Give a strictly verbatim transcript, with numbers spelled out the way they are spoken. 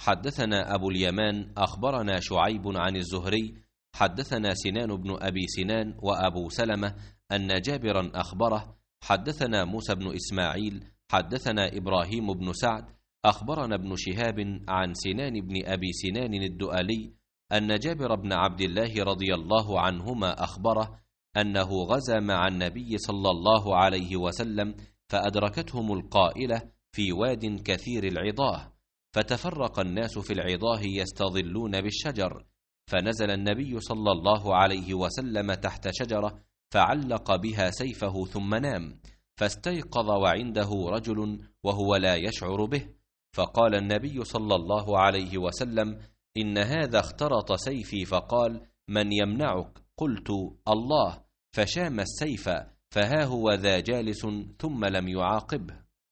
حدثنا أبو اليمان أخبرنا شعيب عن الزهري حدثنا سنان بن أبي سنان وأبو سلمة أن جابرا أخبره حدثنا موسى بن إسماعيل حدثنا إبراهيم بن سعد أخبرنا ابن شهاب عن سنان بن أبي سنان الدؤلي أن جابر بن عبد الله رضي الله عنهما أخبره أنه غزا مع النبي صلى الله عليه وسلم فأدركتهم القائلة في واد كثير العضاه، فتفرق الناس في العضاه يستظلون بالشجر، فنزل النبي صلى الله عليه وسلم تحت شجرة فعلق بها سيفه ثم نام، فاستيقظ وعنده رجل وهو لا يشعر به، فقال النبي صلى الله عليه وسلم: إن هذا اخترط سيفي، فقال: من يمنعك؟ قلت: الله، فشام السيف، فها هو ذا جالس، ثم لم يعاقبه.